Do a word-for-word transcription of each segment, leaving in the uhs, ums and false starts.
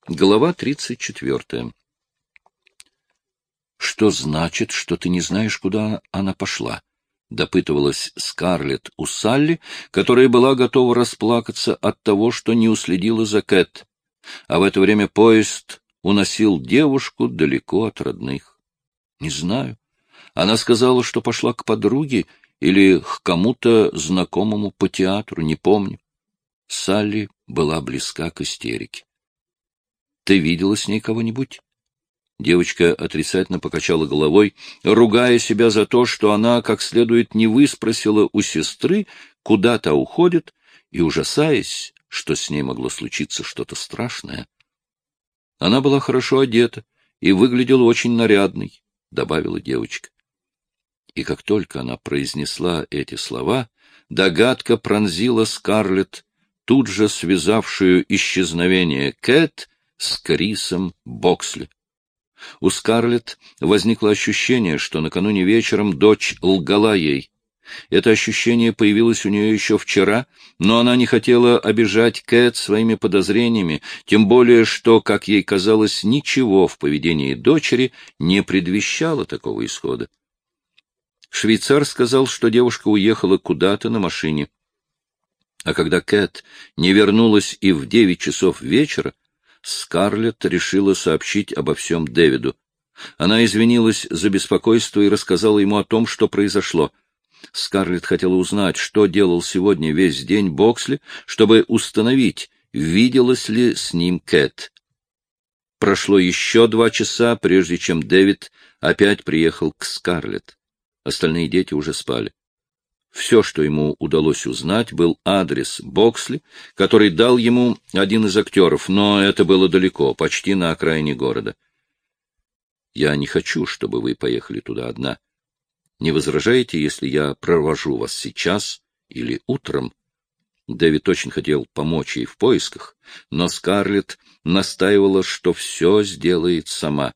Глава тридцать четвертая. «Что значит, что ты не знаешь, куда она пошла?» — допытывалась Скарлетт у Салли, которая была готова расплакаться от того, что не уследила за Кэт. А в это время поезд уносил девушку далеко от родных. «Не знаю. Она сказала, что пошла к подруге или к кому-то знакомому по театру, не помню». Салли была близка к истерике. «Ты видела с ней кого-нибудь?» Девочка отрицательно покачала головой, ругая себя за то, что она как следует не выспросила у сестры, куда та уходит, и ужасаясь, что с ней могло случиться что-то страшное. «Она была хорошо одета и выглядела очень нарядной», — добавила девочка. И как только она произнесла эти слова, догадка пронзила Скарлетт, тут же связавшую исчезновение Кэт с Крисом Боксли. У Скарлетт возникло ощущение, что накануне вечером дочь лгала ей. Это ощущение появилось у нее еще вчера, но она не хотела обижать Кэт своими подозрениями, тем более что, как ей казалось, ничего в поведении дочери не предвещало такого исхода. Швейцар сказал, что девушка уехала куда-то на машине. А когда Кэт не вернулась и в девять часов вечера, Скарлетт решила сообщить обо всем Дэвиду. Она извинилась за беспокойство и рассказала ему о том, что произошло. Скарлетт хотела узнать, что делал сегодня весь день Боксли, чтобы установить, виделась ли с ним Кэт. Прошло еще два часа, прежде чем Дэвид опять приехал к Скарлетт. Остальные дети уже спали. Все, что ему удалось узнать, был адрес Боксли, который дал ему один из актеров, но это было далеко, почти на окраине города. «Я не хочу, чтобы вы поехали туда одна. Не возражаете, если я провожу вас сейчас или утром?» Дэвид очень хотел помочь ей в поисках, но Скарлетт настаивала, что все сделает сама.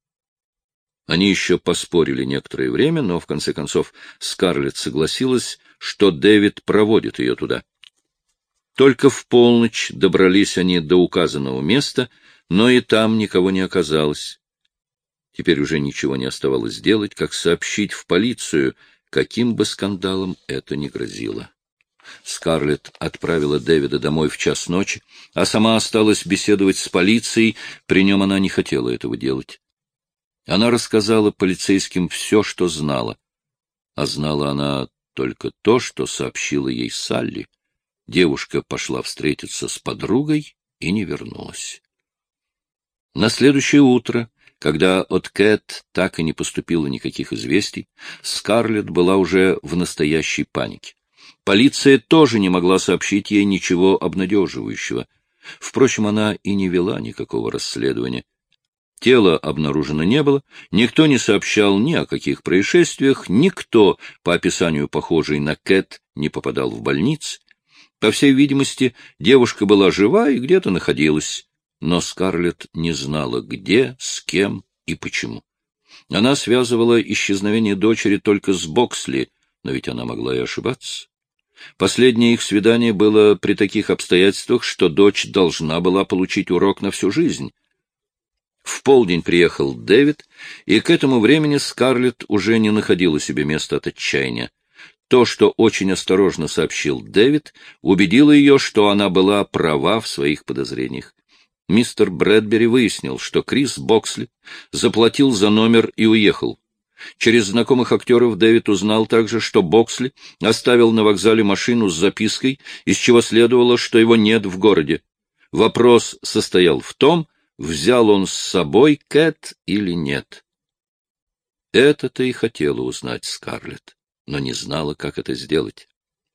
Они еще поспорили некоторое время, но, в конце концов, Скарлетт согласилась, что Дэвид проводит ее туда. Только в полночь добрались они до указанного места, но и там никого не оказалось. Теперь уже ничего не оставалось делать, как сообщить в полицию, каким бы скандалом это ни грозило. Скарлетт отправила Дэвида домой в час ночи, а сама осталась беседовать с полицией, при нем она не хотела этого делать. Она рассказала полицейским все, что знала. А знала она только то, что сообщила ей Салли. Девушка пошла встретиться с подругой и не вернулась. На следующее утро, когда от Кэт так и не поступило никаких известий, Скарлетт была уже в настоящей панике. Полиция тоже не могла сообщить ей ничего обнадеживающего. Впрочем, она и не вела никакого расследования. Тела обнаружено не было, никто не сообщал ни о каких происшествиях, никто, по описанию похожий на Кэт, не попадал в больницу. По всей видимости, девушка была жива и где-то находилась, но Скарлетт не знала, где, с кем и почему. Она связывала исчезновение дочери только с Боксли, но ведь она могла и ошибаться. Последнее их свидание было при таких обстоятельствах, что дочь должна была получить урок на всю жизнь. В полдень приехал Дэвид, и к этому времени Скарлетт уже не находила себе места от отчаяния. То, что очень осторожно сообщил Дэвид, убедило ее, что она была права в своих подозрениях. Мистер Брэдбери выяснил, что Крис Боксли заплатил за номер и уехал. Через знакомых актеров Дэвид узнал также, что Боксли оставил на вокзале машину с запиской, из чего следовало, что его нет в городе. Вопрос состоял в том, взял он с собой Кэт или нет. Это-то и хотела узнать Скарлетт, но не знала, как это сделать.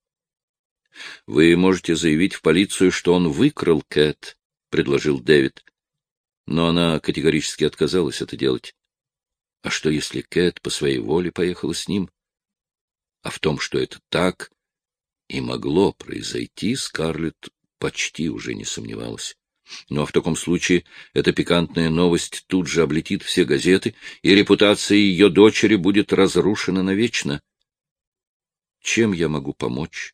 — Вы можете заявить в полицию, что он выкрал Кэт, — предложил Дэвид. Но она категорически отказалась это делать. А что, если Кэт по своей воле поехала с ним? А в том, что это так и могло произойти, Скарлетт почти уже не сомневалась. Но в таком случае эта пикантная новость тут же облетит все газеты, и репутация ее дочери будет разрушена навечно. — Чем я могу помочь? —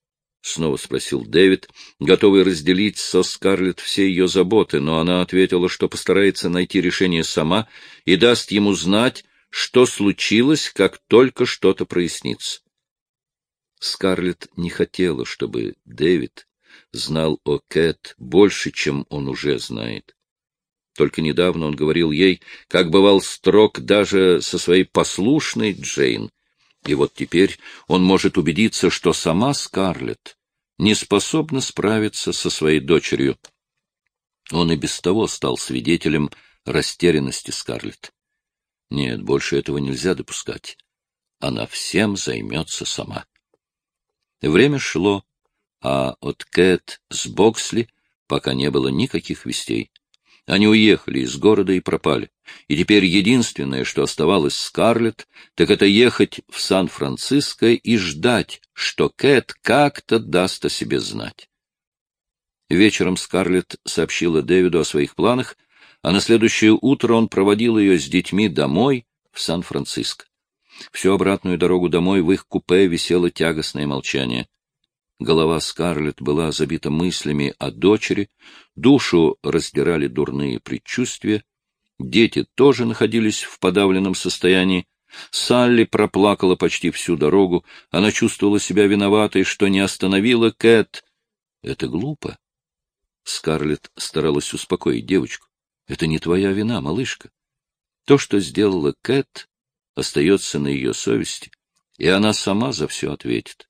снова спросил Дэвид, готовый разделить со Скарлетт все ее заботы, но она ответила, что постарается найти решение сама и даст ему знать, что случилось, как только что-то прояснится. Скарлетт не хотела, чтобы Дэвид знал о Кэт больше, чем он уже знает. Только недавно он говорил ей, как бывал строг даже со своей послушной Джейн, и вот теперь он может убедиться, что сама Скарлетт не способна справиться со своей дочерью. Он и без того стал свидетелем растерянности Скарлетт. Нет, больше этого нельзя допускать. Она всем займется сама. Время шло, а от Кэт с Боксли пока не было никаких вестей. Они уехали из города и пропали. И теперь единственное, что оставалось Скарлетт, так это ехать в Сан-Франциско и ждать, что Кэт как-то даст о себе знать. Вечером Скарлетт сообщила Дэвиду о своих планах, а на следующее утро он проводил ее с детьми домой в Сан-Франциско. Всю обратную дорогу домой в их купе висело тягостное молчание. Голова Скарлетт была забита мыслями о дочери, душу раздирали дурные предчувствия, дети тоже находились в подавленном состоянии. Салли проплакала почти всю дорогу, она чувствовала себя виноватой, что не остановила Кэт. Это глупо. Скарлетт старалась успокоить девочку. Это не твоя вина, малышка. То, что сделала Кэт, остается на ее совести, и она сама за все ответит.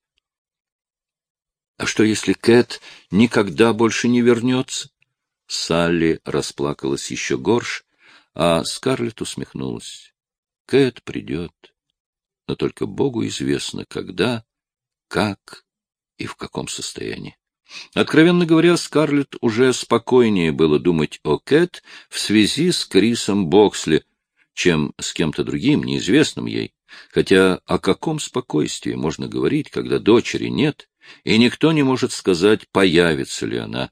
А что, если Кэт никогда больше не вернется? Салли расплакалась еще горше, а Скарлетт усмехнулась. Кэт придет, но только Богу известно, когда, как и в каком состоянии. Откровенно говоря, Скарлетт уже спокойнее было думать о Кэт в связи с Крисом Боксли, чем с кем-то другим, неизвестным ей. Хотя о каком спокойствии можно говорить, когда дочери нет, и никто не может сказать, появится ли она.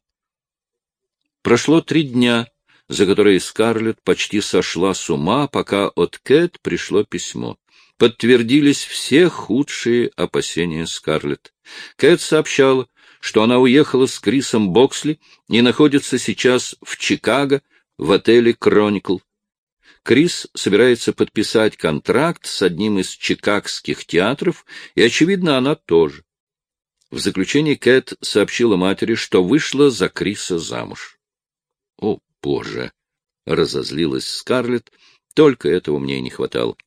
Прошло три дня, за которые Скарлетт почти сошла с ума, пока от Кэт пришло письмо. Подтвердились все худшие опасения Скарлетт. Кэт сообщала, что она уехала с Крисом Боксли и находится сейчас в Чикаго в отеле «Кроникл». Крис собирается подписать контракт с одним из чикагских театров, и, очевидно, она тоже. В заключение Кэт сообщила матери, что вышла за Криса замуж. «О, Боже!» — разозлилась Скарлетт, — только этого мне и не хватало.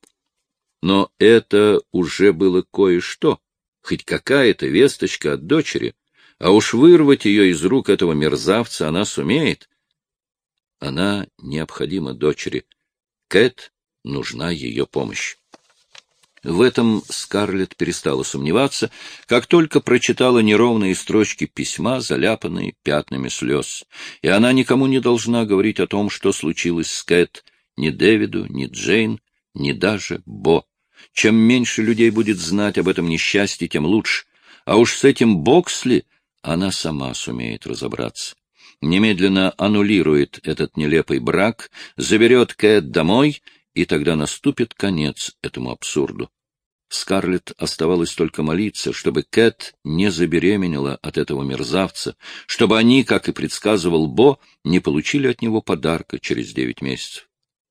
Но это уже было кое-что, хоть какая-то весточка от дочери, а уж вырвать ее из рук этого мерзавца она сумеет. Она необходима дочери. Кэт нужна ее помощь. В этом Скарлетт перестала сомневаться, как только прочитала неровные строчки письма, заляпанные пятнами слез. И она никому не должна говорить о том, что случилось с Кэт, ни Дэвиду, ни Джейн, ни даже Бо. Чем меньше людей будет знать об этом несчастье, тем лучше. А уж с этим Боксли она сама сумеет разобраться. Немедленно аннулирует этот нелепый брак, заберет Кэт домой, и тогда наступит конец этому абсурду. Скарлетт оставалось только молиться, чтобы Кэт не забеременела от этого мерзавца, чтобы они, как и предсказывал Бо, не получили от него подарка через девять месяцев.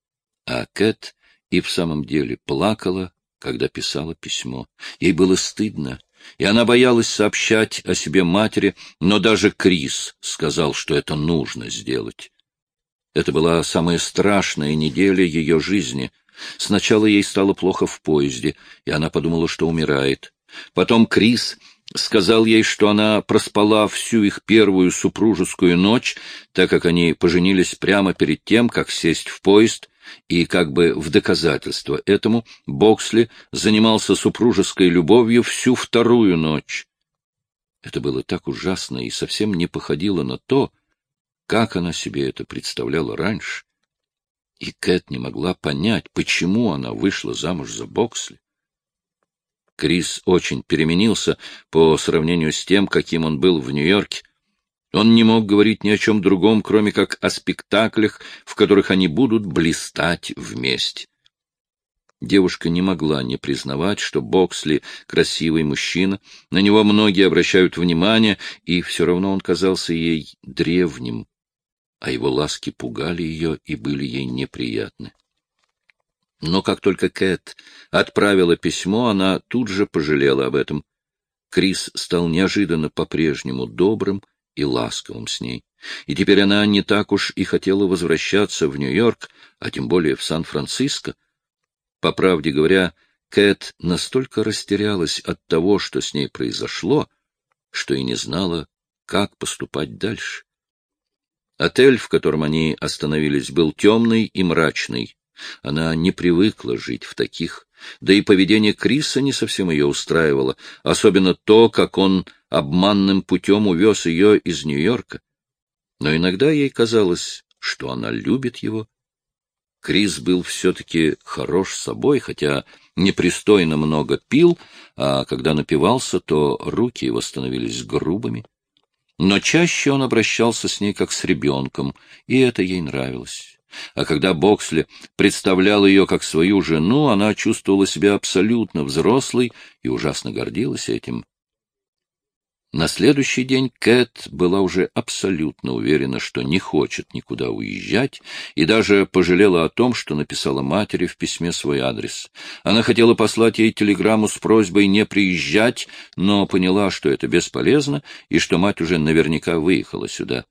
А Кэт и в самом деле плакала, когда писала письмо. Ей было стыдно, и она боялась сообщать о себе матери, но даже Крис сказал, что это нужно сделать. Это была самая страшная неделя ее жизни. Сначала ей стало плохо в поезде, и она подумала, что умирает. Потом Крис сказал ей, что она проспала всю их первую супружескую ночь, так как они поженились прямо перед тем, как сесть в поезд, и как бы в доказательство этому Боксли занимался супружеской любовью всю вторую ночь. Это было так ужасно и совсем не походило на то, как она себе это представляла раньше. И Кэт не могла понять, почему она вышла замуж за Боксли. Крис очень переменился по сравнению с тем, каким он был в Нью-Йорке. Он не мог говорить ни о чем другом, кроме как о спектаклях, в которых они будут блистать вместе. Девушка не могла не признавать, что Боксли — красивый мужчина, на него многие обращают внимание, и все равно он казался ей древним, а его ласки пугали ее и были ей неприятны. Но как только Кэт отправила письмо, она тут же пожалела об этом. Крис стал неожиданно по-прежнему добрым и ласковым с ней, и теперь она не так уж и хотела возвращаться в Нью-Йорк, а тем более в Сан-Франциско. По правде говоря, Кэт настолько растерялась от того, что с ней произошло, что и не знала, как поступать дальше. Отель, в котором они остановились, был темный и мрачный. Она не привыкла жить в таких, да и поведение Криса не совсем ее устраивало, особенно то, как он обманным путем увез ее из Нью-Йорка. Но иногда ей казалось, что она любит его. Крис был все-таки хорош собой, хотя непристойно много пил, а когда напивался, то руки его становились грубыми. Но чаще он обращался с ней как с ребенком, и это ей нравилось. А когда Боксли представлял ее как свою жену, она чувствовала себя абсолютно взрослой и ужасно гордилась этим. На следующий день Кэт была уже абсолютно уверена, что не хочет никуда уезжать, и даже пожалела о том, что написала матери в письме свой адрес. Она хотела послать ей телеграмму с просьбой не приезжать, но поняла, что это бесполезно, и что мать уже наверняка выехала сюда.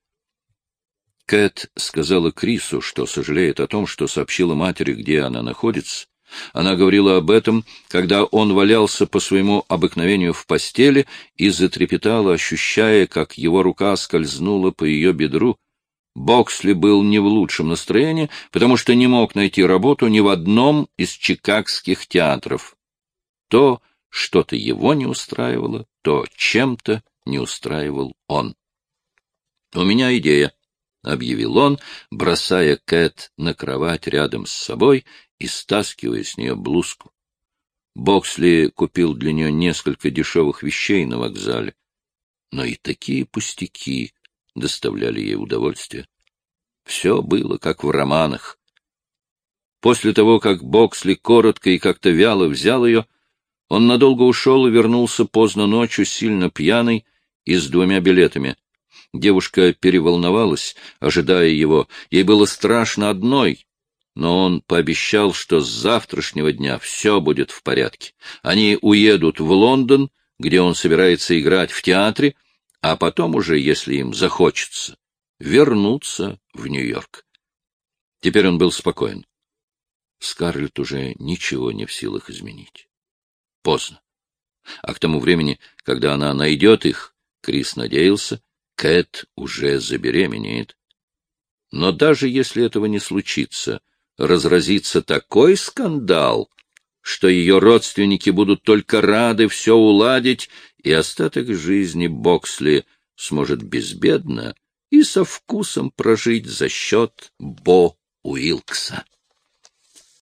Кэт сказала Крису, что сожалеет о том, что сообщила матери, где она находится. Она говорила об этом, когда он валялся по своему обыкновению в постели и затрепетала, ощущая, как его рука скользнула по ее бедру. Боксли был не в лучшем настроении, потому что не мог найти работу ни в одном из чикагских театров. То что-то его не устраивало, то чем-то не устраивал он. — У меня идея, — объявил он, бросая Кэт на кровать рядом с собой и стаскивая с нее блузку. Боксли купил для нее несколько дешевых вещей на вокзале, но и такие пустяки доставляли ей удовольствие. Все было как в романах. После того, как Боксли коротко и как-то вяло взял ее, он надолго ушел и вернулся поздно ночью, сильно пьяный и с двумя билетами. Девушка переволновалась, ожидая его. Ей было страшно одной, но он пообещал, что с завтрашнего дня все будет в порядке. Они уедут в Лондон, где он собирается играть в театре, а потом уже, если им захочется, вернуться в Нью-Йорк. Теперь он был спокоен. Скарлетт уже ничего не в силах изменить. Поздно. А к тому времени, когда она найдет их, Крис надеялся, Кэт уже забеременеет. Но даже если этого не случится, разразится такой скандал, что ее родственники будут только рады все уладить, и остаток жизни Боксли сможет безбедно и со вкусом прожить за счет Бо Уилкса.